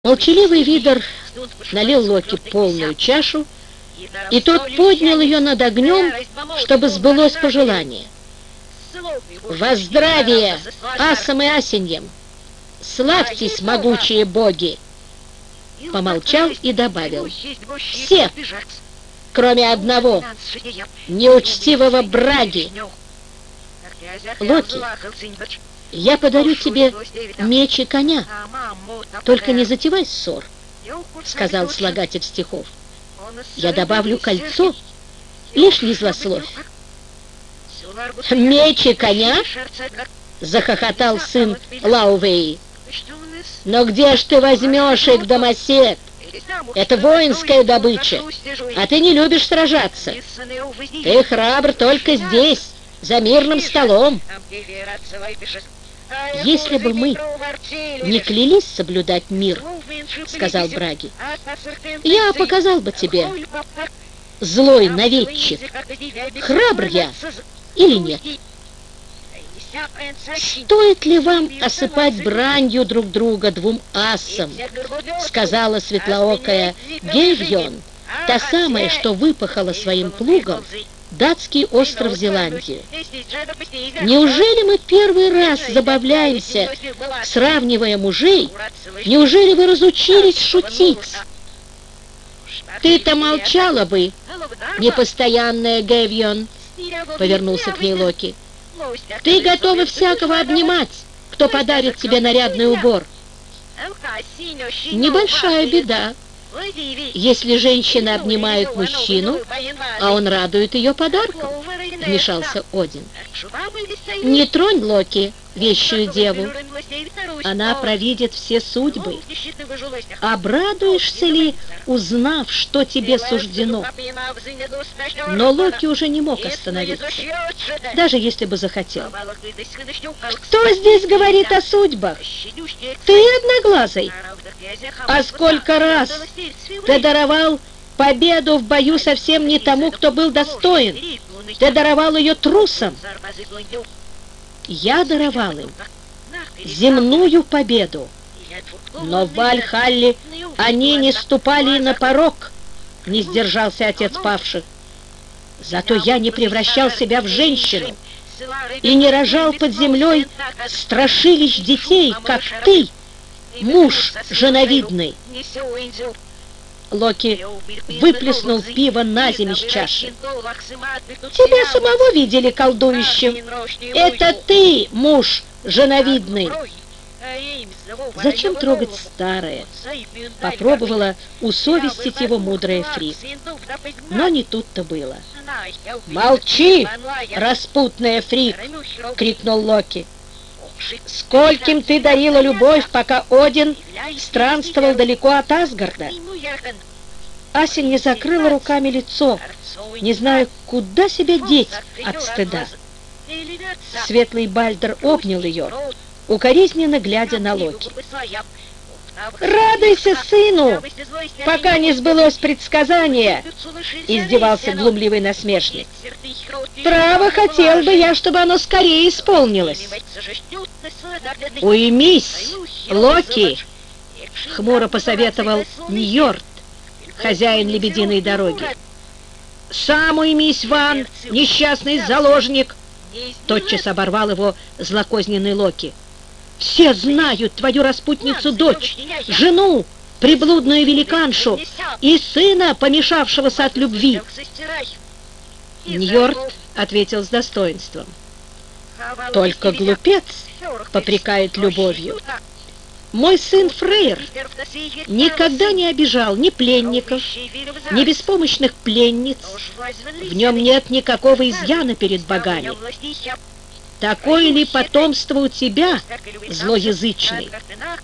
Молчаливый Видер налил Локи полную чашу, и тот поднял ее над огнем, чтобы сбылось пожелание. «Во здравие асам и асеньям! Славьтесь, могучие боги!» Помолчал и добавил: «Все, кроме одного, неучтивого Браги. Локи, я подарю тебе меч и коня, только не затевай ссор», — сказал слагатель стихов. «Я добавлю кольцо, лишь не злословь». «Меч и коня?» — захохотал сын Лаувеи. «Но где ж ты возьмешь их, домосед? Это воинская добыча, а ты не любишь сражаться. Ты храбр только здесь, за мирным столом». «Если бы мы не клялись соблюдать мир, — сказал Браги, — я показал бы тебе, злой наведчик, храбр я или нет. Стоит ли вам осыпать бранью друг друга двум асам, — сказала светлоокая Гейвьон, та самая, что выпахала своим плугом датский остров Зеландию. Неужели мы первый раз забавляемся, сравнивая мужей? Неужели вы разучились шутить?» «Ты-то молчала бы, непостоянная Гейвьон», — повернулся к ней Локи. «Ты готова всякого обнимать, кто подарит тебе нарядный убор. Небольшая беда, если женщина обнимает мужчину, а он радует ее подарком», — вмешался Один. «Не тронь, Локи, вещую деву, она провидит все судьбы. Обрадуешься ли, узнав, что тебе суждено?» Но Локи уже не мог остановиться, даже если бы захотел. «Кто здесь говорит о судьбах? Ты, Одноглазый? А сколько раз ты даровал победу в бою совсем не тому, кто был достоин? Ты даровал ее трусам. Я даровал им земную победу, но в Вальхалле они не ступали и на порог», — не сдержался отец павших. «Зато я не превращал себя в женщину и не рожал под землей страшилищ детей, как ты, муж женовидный». Локи выплеснул пиво на землю из чаши. «Тебя самого видели колдующим. Это ты, муж женовидный». «Зачем трогать старое?» — попробовала усовестить его мудрая Фрик. Но не тут-то было. «Молчи, распутная Фрик!» — крикнул Локи. «Скольким ты дарила любовь, пока Один странствовал далеко от Асгарда?» Ася не закрыла руками лицо, не зная, куда себя деть от стыда. Светлый Бальдер обнял ее, укоризненно глядя на Локи. «Радуйся сыну, пока не сбылось предсказание!» — издевался глумливый насмешник. «Право, хотел бы я, чтобы оно скорее исполнилось». «Уймись, Локи!» — хмуро посоветовал Ньорд, хозяин лебединой дороги. «Сам уймись, Ван, несчастный заложник!» — тотчас оборвал его злокозненный Локи. «Все знают твою распутницу дочь, жену, приблудную великаншу и сына, помешавшегося от любви». Ньорд ответил с достоинством: «Только глупец попрекает любовью. Мой сын Фрейр никогда не обижал ни пленников, ни беспомощных пленниц. В нем нет никакого изъяна перед богами. Такое ли потомство у тебя, злоязычный?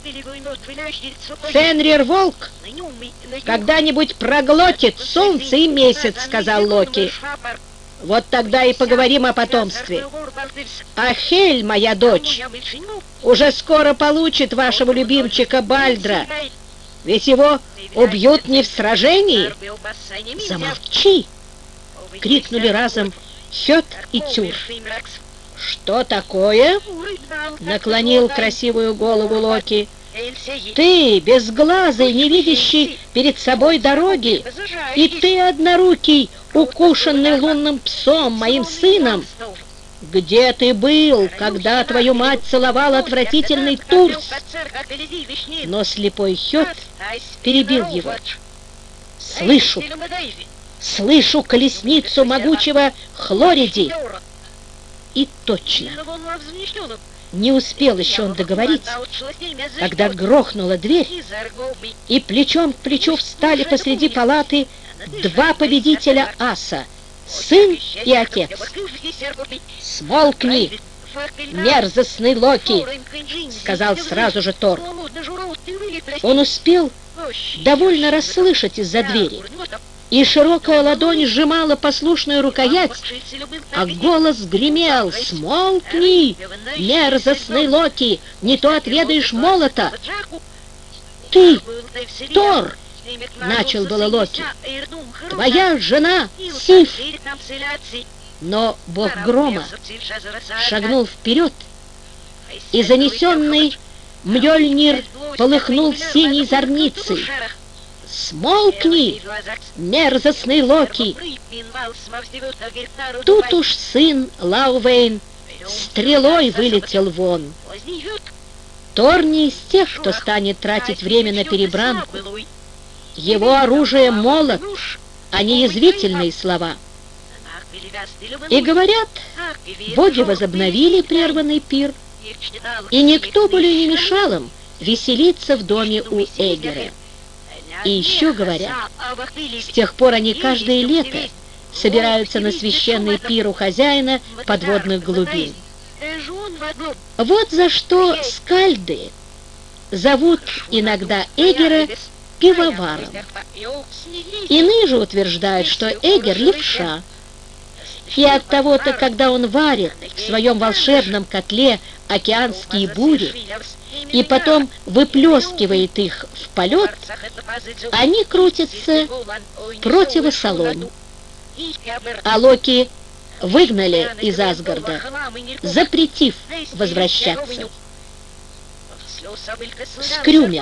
Фенрир-волк когда-нибудь проглотит солнце и месяц», — сказал Локи. «Вот тогда и поговорим о потомстве. А Хель, моя дочь, уже скоро получит вашего любимчика Бальдра, ведь его убьют не в сражении». «Замолчи!» — крикнули разом Хёд и Тюр. «Что такое?» — наклонил красивую голову Локи. Ты, безглазый, не видящий перед собой дороги, и ты, однорукий, укушенный лунным псом, моим сыном, где ты был, когда твою мать целовал отвратительный Турс? Но слепой Хет перебил его. Слышу, слышу колесницу могучего Хлориди. И точно. Не успел еще он договорить, когда грохнула дверь, и плечом к плечу встали посреди палаты два победителя аса, сын и отец. «Смолкни, мерзостный Локи!» — сказал сразу же Тор. Он успел довольно расслышать из-за двери, и широкая ладонь сжимала послушную рукоять, а голос гремел: «Смолкни, мерзостный Локи, не то отведаешь молота!» «Ты, Тор!» — начал было Локи. «Твоя жена Сиф!» Но бог грома шагнул вперед, и занесенный Мьёльнир полыхнул синей зорницей. «Смолкни, мерзостный Локи!» Тут уж сын Лаувейн стрелой вылетел вон. Тор не из тех, кто станет тратить время на перебранку. Его оружие молот, а не язвительные слова. И говорят, боги возобновили прерванный пир, и никто более не мешал им веселиться в доме у Эгера. И еще говорят, с тех пор они каждое лето собираются на священный пир у хозяина подводных глубин. Вот за что скальды зовут иногда Эгера пивоваром. Иные же утверждают, что Эгер — левша, и от того-то, когда он варит в своем волшебном котле океанские бури и потом выплескивает их в полет, они крутятся противосолонь. А Локи выгнали из Асгарда, запретив возвращаться. Скрюмер.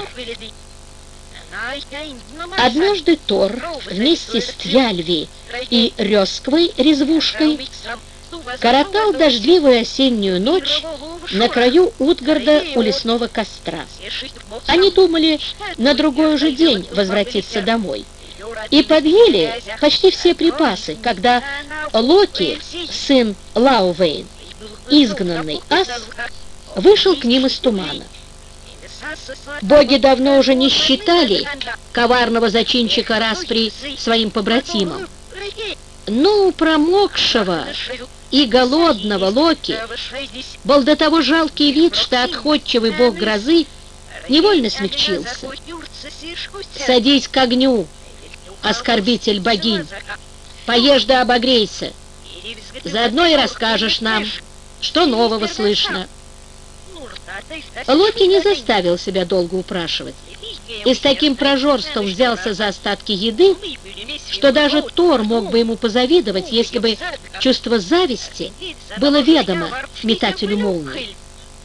Однажды Тор вместе с Тьяльви и Рёсквой резвушкой коротал дождливую осеннюю ночь на краю Утгарда у лесного костра. Они думали на другой же день возвратиться домой и подъели почти все припасы, когда Локи, сын Лаувейн, изгнанный ас, вышел к ним из тумана. Боги давно уже не считали коварного зачинщика распри своим побратимом, но у промокшего и голодного Локи был до того жалкий вид, что отходчивый бог грозы невольно смягчился. «Садись к огню, оскорбитель богинь, поешь да обогрейся, заодно и расскажешь нам, что нового слышно». Локи не заставил себя долго упрашивать и с таким прожорством взялся за остатки еды, что даже Тор мог бы ему позавидовать, если бы чувство зависти было ведомо метателю молнии.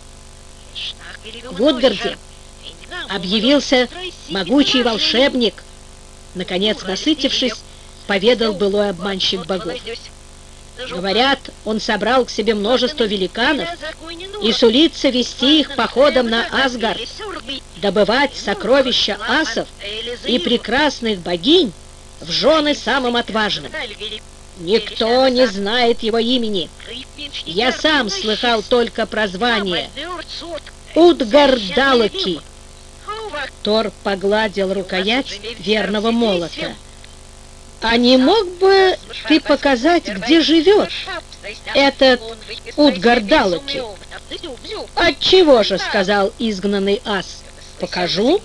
В Утгарде объявился могучий волшебник. Наконец, насытившись, поведал былой обманщик богов. Говорят, он собрал к себе множество великанов и сулится вести их походом на Асгард, добывать сокровища асов и прекрасных богинь в жены самым отважным. Никто не знает его имени. Я сам слыхал только прозвание Утгардалоки. Тор погладил рукоять верного молота. «А не мог бы ты показать, где живет этот Утгардалоки?» «Отчего же?» — сказал изгнанный ас. «Покажу».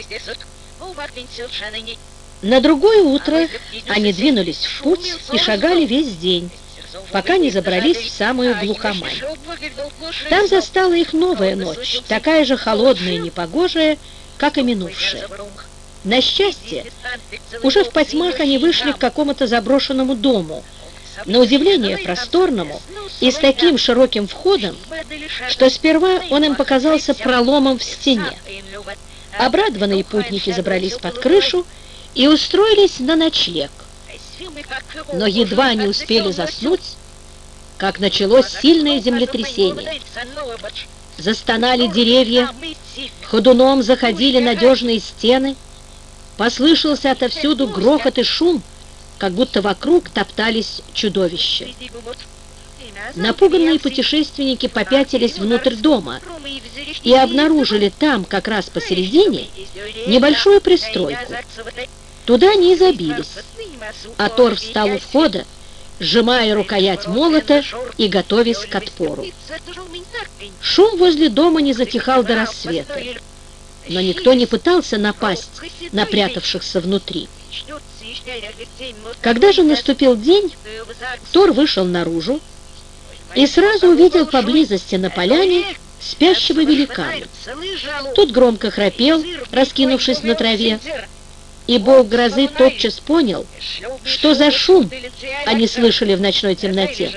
На другое утро они двинулись в путь и шагали весь день, пока не забрались в самую глухомань. Там застала их новая ночь, такая же холодная и непогожая, как и минувшая. На счастье, уже в потьмах они вышли к какому-то заброшенному дому, на удивление просторному и с таким широким входом, что сперва он им показался проломом в стене. Обрадованные путники забрались под крышу и устроились на ночлег. Но едва не успели заснуть, как началось сильное землетрясение. Застонали деревья, ходуном заходили надежные стены, послышался отовсюду грохот и шум, как будто вокруг топтались чудовища. Напуганные путешественники попятились внутрь дома и обнаружили там, как раз посередине, небольшую пристройку. Туда они и забились, а Тор встал у входа, сжимая рукоять молота и готовясь к отпору. Шум возле дома не затихал до рассвета, но никто не пытался напасть на прятавшихся внутри. Когда же наступил день, Тор вышел наружу и сразу увидел поблизости на поляне спящего великана. Тот громко храпел, раскинувшись на траве, и бог грозы тотчас понял, что за шум они слышали в ночной темноте.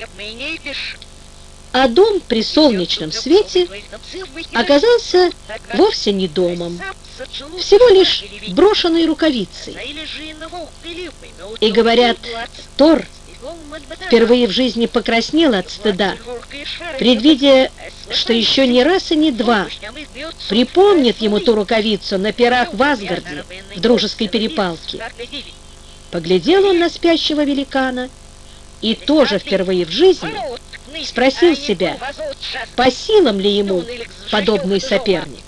А дом при солнечном свете оказался вовсе не домом, всего лишь брошенной рукавицей. И говорят, Тор впервые в жизни покраснел от стыда, предвидя, что еще не раз и не два припомнит ему ту рукавицу на пирах в Асгарде в дружеской перепалке. Поглядел он на спящего великана и тоже впервые в жизни спросил себя, по силам ли ему подобный соперник.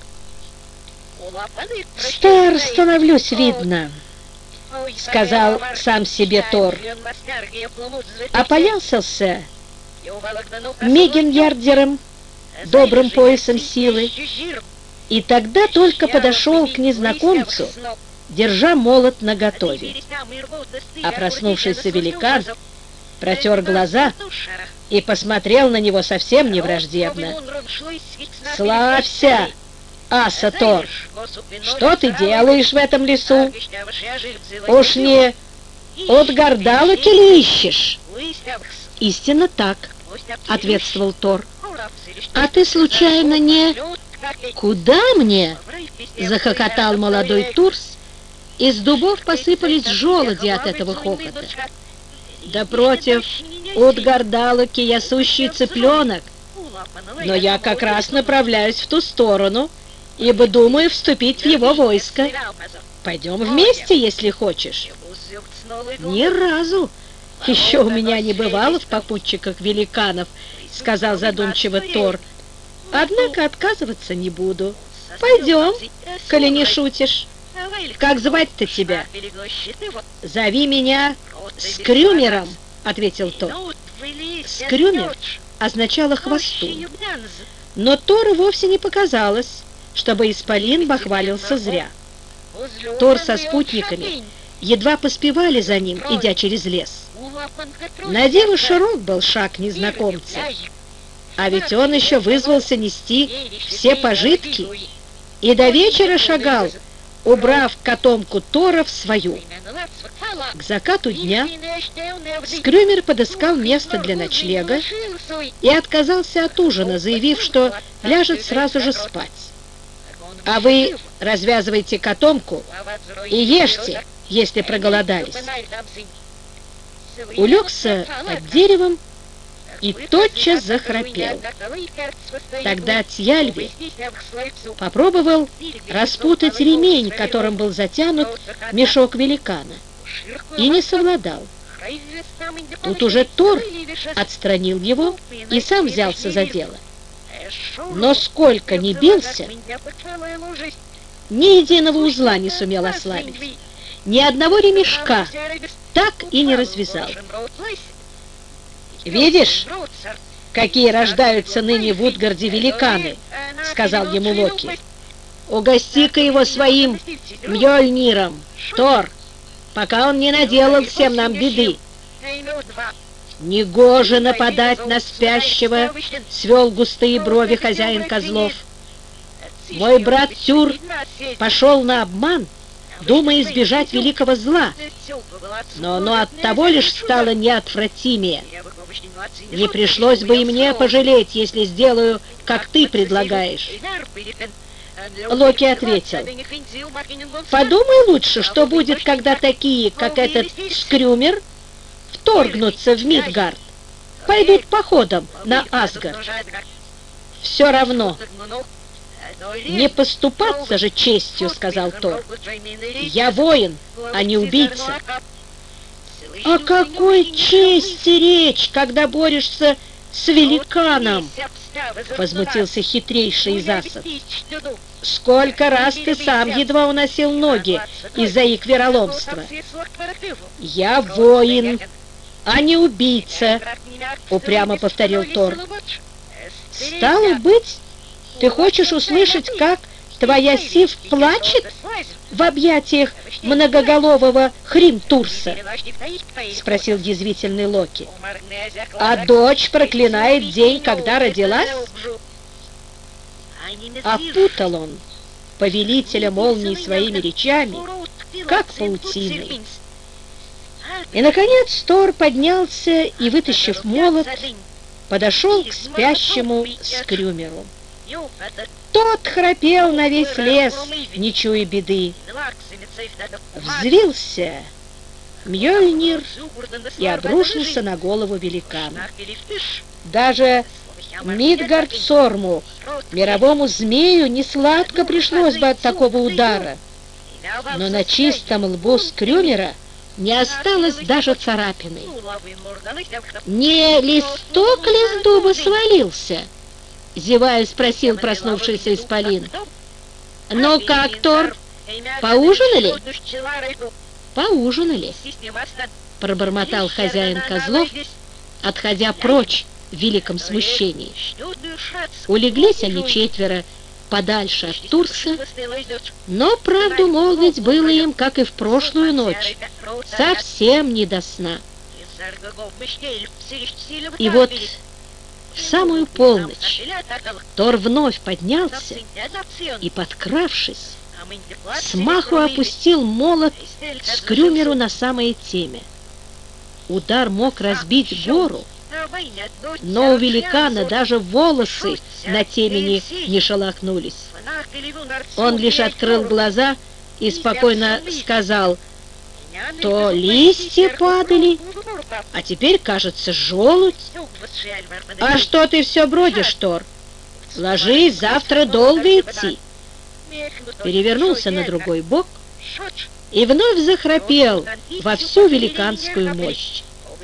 «Стар становлюсь, видно», — сказал сам себе Тор. Опоясался Мегеньярдером, добрым поясом силы, и тогда только подошел к незнакомцу, держа молот наготове. А проснувшийся великан протер глаза и посмотрел на него совсем не враждебно. «Славься, аса Тор! Что ты делаешь в этом лесу? Уж не от Гордалоки ли ищешь?» «Истинно так», — ответствовал Тор. «А ты случайно не...» «Куда мне?» — захохотал молодой Турс. Из дубов посыпались желуди от этого хохота. «Да против Утгардалоки я сущий цыпленок, но я как раз направляюсь в ту сторону, ибо думаю вступить в его войско. Пойдем вместе, если хочешь». «Ни разу еще у меня не бывало в попутчиках великанов», — сказал задумчиво Тор. «Однако отказываться не буду. Пойдем, коли не шутишь. Как звать-то тебя?» «Зови меня Скрюмером», — ответил Тор. Скрюмер означало «хвостун». Но Тору вовсе не показалось, чтобы исполин бахвалился зря. Тор со спутниками едва поспевали за ним, идя через лес. На диво широк был шаг незнакомца, а ведь он еще вызвался нести все пожитки и до вечера шагал, убрав котомку Тора в свою. К закату дня Скрюмер подыскал место для ночлега и отказался от ужина, заявив, что ляжет сразу же спать. «А вы развязывайте котомку и ешьте, если проголодались». Улегся под деревом и тотчас захрапел. Тогда Тьяльви попробовал распутать ремень, которым был затянут мешок великана, и не совладал. Тут уже Тор отстранил его и сам взялся за дело. Но сколько ни бился, ни единого узла не сумел ослабить, ни одного ремешка так и не развязал. «Видишь, какие рождаются ныне в Утгарде великаны», — сказал ему Локи. «Угости-ка его своим Мьёльниром, Тор, пока он не наделал всем нам беды». «Негоже нападать на спящего», — свел густые брови хозяин козлов. «Мой брат Тюр пошел на обман, думая избежать великого зла, но оно оттого лишь стало неотвратимее. Не пришлось бы и мне пожалеть, если сделаю, как ты предлагаешь. Локи ответил: «Подумай лучше, что будет, когда такие, как этот Скрюмер, вторгнутся в Мидгард, пойдут походом на Асгард. Все равно. Не поступаться же честью», — сказал Тор. «Я воин, а не убийца». «О какой чести речь, когда борешься с великаном?» — возмутился хитрейший из асов. «Сколько раз ты сам едва уносил ноги из-за их вероломства?» «Я воин, а не убийца», — упрямо повторил Тор. «Стало быть, ты хочешь услышать, как твоя Сив плачет в объятиях многоголового Хримтурса?» — спросил язвительный Локи. «А дочь проклинает день, когда родилась?» Опутал он повелителя молний своими речами, как паутиной. И, наконец, Тор поднялся и, вытащив молот, подошел к спящему Скрюмеру. Тот храпел на весь лес, не чуя беды. Взвился Мьёльнир и обрушился на голову великана. Даже Мидгард-Сорму, мировому змею, несладко пришлось бы от такого удара. Но на чистом лбу Скрюмера не осталось даже царапины. «Не листок ли с дуба свалился?» — зевая спросил проснувшийся исполин. «Ну как, Тор, поужинали?» «Поужинали», — пробормотал хозяин козлов, отходя прочь в великом смущении. Улеглись они четверо подальше от Турса, но правду молвить было им, как и в прошлую ночь, совсем не до сна. И вот в самую полночь Тор вновь поднялся и, подкравшись, смаху опустил молот Скрюмеру на самое темя. Удар мог разбить гору, но у великана даже волосы на темени не шелохнулись. Он лишь открыл глаза и спокойно сказал: «То листья падали, а теперь, кажется, желудь. А что ты все бродишь, Тор? Ложись, завтра долго идти». Перевернулся на другой бок и вновь захрапел во всю великанскую мощь.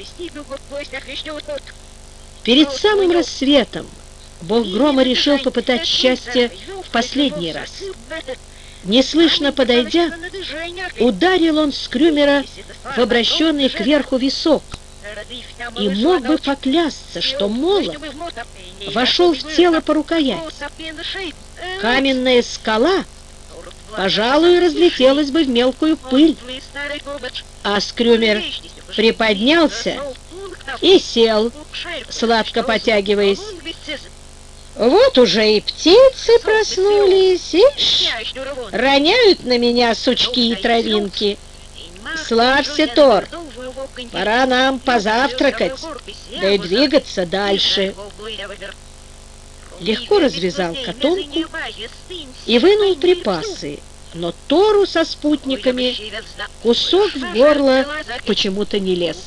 Перед самым рассветом бог грома решил попытать счастье в последний раз. Неслышно подойдя, ударил он Скрюмера в обращенный кверху висок и мог бы поклясться, что молот вошел в тело по рукоять. Каменная скала, пожалуй, разлетелась бы в мелкую пыль, а Скрюмер приподнялся и сел, сладко потягиваясь. Вот уже и птицы проснулись, ишь, роняют на меня сучки и травинки. Славься, Тор, пора нам позавтракать, да и двигаться дальше. Легко развязал котомку и вынул припасы, но Тору со спутниками кусок в горло почему-то не лез.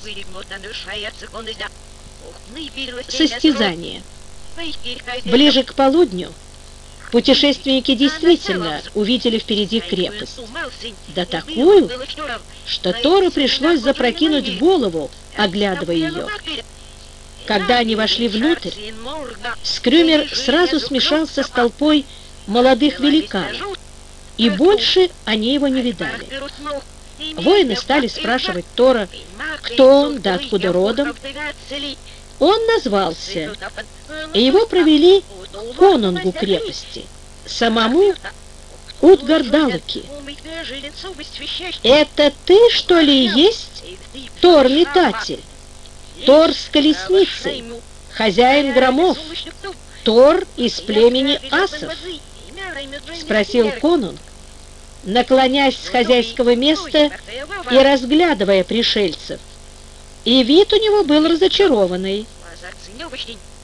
Состязание. Ближе к полудню путешественники действительно увидели впереди крепость, да такую, что Тору пришлось запрокинуть голову, оглядывая ее. Когда они вошли внутрь, Скрюмер сразу смешался с толпой молодых великанов, и больше они его не видали. Воины стали спрашивать Тора, кто он, да откуда родом. Он назвался, и его провели к конунгу крепости, самому Утгар-Далоки. «Это ты, что ли, есть Тор-метатель? Тор с колесницей, хозяин громов, Тор из племени асов?» — спросил конунг, наклоняясь с хозяйского места и разглядывая пришельцев. И вид у него был разочарованный.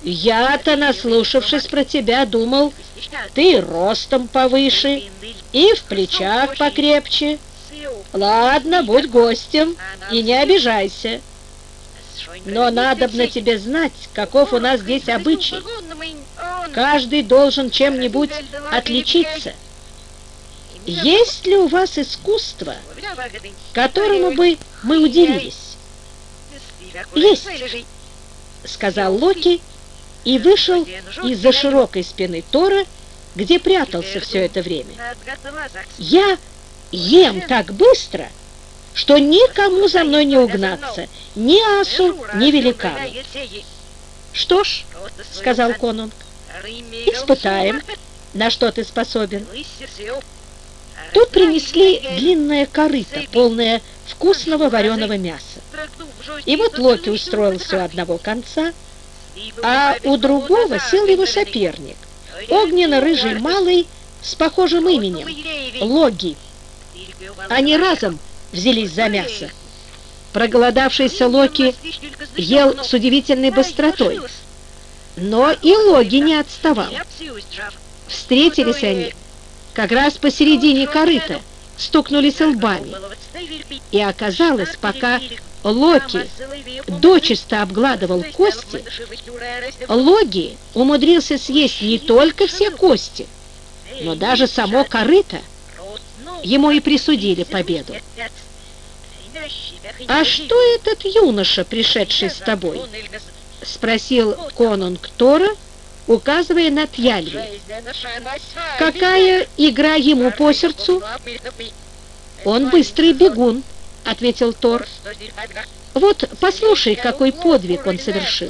Я-то, наслушавшись про тебя, думал, ты ростом повыше и в плечах покрепче. Ладно, будь гостем и не обижайся. Но надобно тебе знать, каков у нас здесь обычай. Каждый должен чем-нибудь отличиться. Есть ли у вас искусство, которому бы мы удивились? Есть, сказал Локи и вышел из-за широкой спины Тора, где прятался все это время. Я ем так быстро, что никому за мной не угнаться, ни асу, ни великану. Что ж, сказал конунг, испытаем, на что ты способен. Тут принесли длинное корыто, полное вкусного вареного мяса. И вот Локи устроился у одного конца, а у другого сел его соперник, огненно-рыжий малый с похожим именем – Логи. Они разом взялись за мясо. Проголодавшийся Локи ел с удивительной быстротой, но и Логи не отставал. Встретились они как раз посередине корыта, стукнулись лбами. И оказалось, пока Локи дочисто обгладывал кости, Логи умудрился съесть не только все кости, но даже само корыто. Ему и присудили победу. «А что этот юноша, пришедший с тобой?» — спросил конунг Тора, указывая на Тьяльви. «Какая игра ему по сердцу?» «Он быстрый бегун», — ответил Тор. «Вот послушай, какой подвиг он совершил.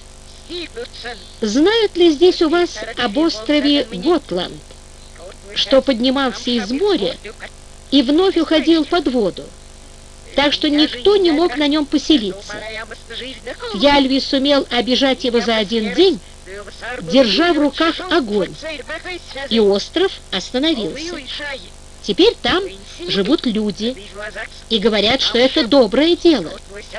Знают ли здесь у вас об острове Готланд, что поднимался из моря и вновь уходил под воду, так что никто не мог на нем поселиться? Тьяльви сумел обижать его за один день, держа в руках огонь, и остров остановился. Теперь там живут люди и говорят, что это доброе дело».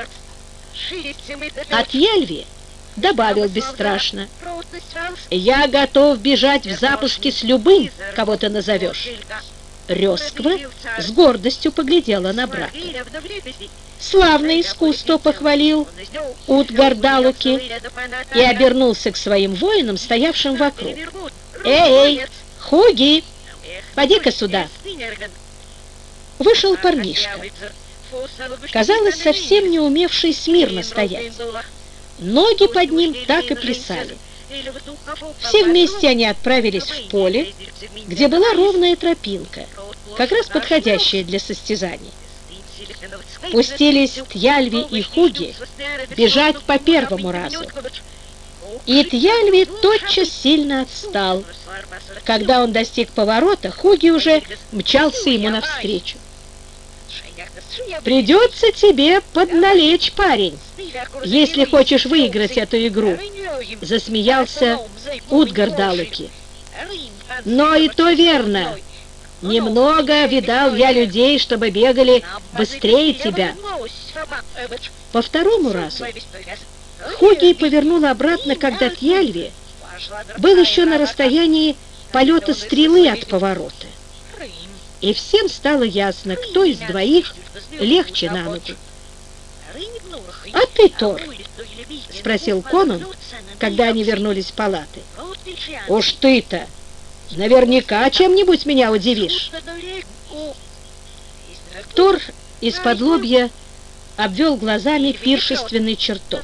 А Тьяльви добавил бесстрашно: «Я готов бежать в запуске с любым, кого ты назовешь». Рёсква с гордостью поглядела на брата. «Славное искусство», — похвалил Утгар-Далуки и обернулся к своим воинам, стоявшим вокруг. «Эй, Хуги, поди-ка сюда!» Вышел парнишка, казалось, совсем не умевший смирно стоять. Ноги под ним так и плясали. Все вместе они отправились в поле, где была ровная тропинка, как раз подходящая для состязаний. Пустились Тьяльви и Хуги бежать по первому разу. И Тьяльви тотчас сильно отстал. Когда он достиг поворота, Хуги уже мчался ему навстречу. «Придется тебе подналечь, парень, если хочешь выиграть эту игру», — засмеялся Утгар-Далуки. «Но и то верно. Немного видал я людей, чтобы бегали быстрее тебя». По второму разу Хуги повернул обратно, когда Тьяльви был еще на расстоянии полета стрелы от поворота. И всем стало ясно, кто из двоих легче на ногу. «А ты, Тор?» — спросил конунг, когда они вернулись в палаты. «Уж ты-то наверняка чем-нибудь меня удивишь». Тор из-под лобья обвел глазами пиршественный чертог.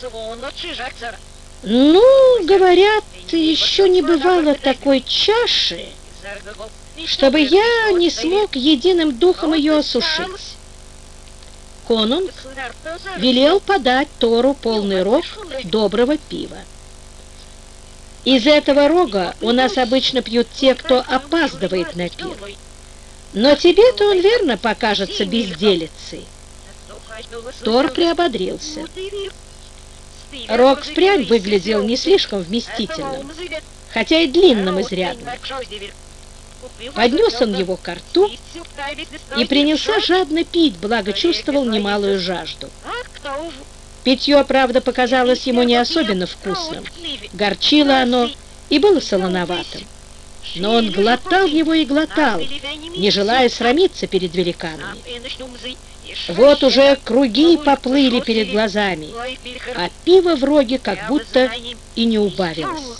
«Ну, говорят, еще не бывало такой чаши, чтобы я не смог единым духом ее осушить». Конунг велел подать Тору полный рог доброго пива. «Из этого рога у нас обычно пьют те, кто опаздывает на пир. Но тебе-то он верно покажется безделицей». Тор приободрился. Рог впрямь выглядел не слишком вместительным, хотя и длинным изрядно. Поднес он его ко рту и принялся жадно пить, благо чувствовал немалую жажду. Питье, правда, показалось ему не особенно вкусным, Горчило оно и было солоноватым. Но он глотал его и глотал, не желая срамиться перед великанами. Вот уже круги поплыли перед глазами, а пиво в роге как будто и не убавилось.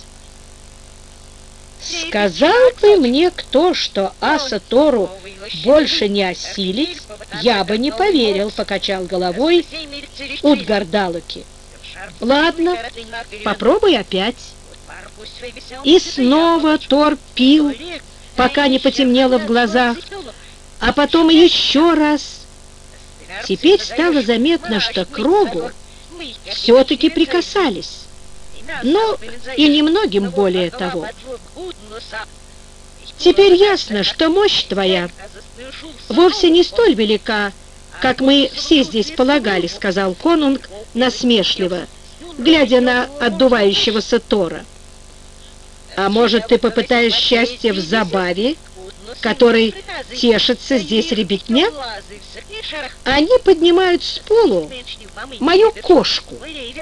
«Сказал бы мне кто, что аса Тору больше не осилить, я бы не поверил», — покачал головой Утгардалуки. «Ладно, попробуй опять». И снова Тор пил, пока не потемнело в глазах, а потом еще раз. Теперь стало заметно, что к рогу все-таки прикасались, но и немногим более того. «Теперь ясно, что мощь твоя вовсе не столь велика, как мы все здесь полагали», — сказал конунг насмешливо, глядя на отдувающегося Тора. «А может, ты попытаешь счастье в забаве, которой тешится здесь ребятня? Они поднимают с полу мою кошку».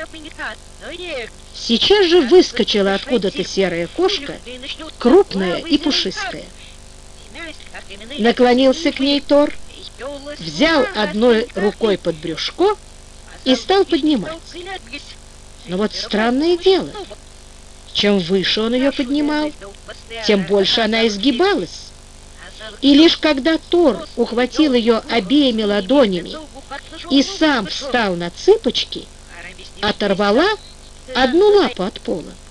Сейчас же выскочила откуда-то серая кошка, крупная и пушистая. Наклонился к ней Тор, взял одной рукой под брюшко и стал поднимать. Но вот странное дело, чем выше он ее поднимал, тем больше она изгибалась. И лишь когда Тор ухватил ее обеими ладонями и сам встал на цыпочки, оторвала одну лапу от пола.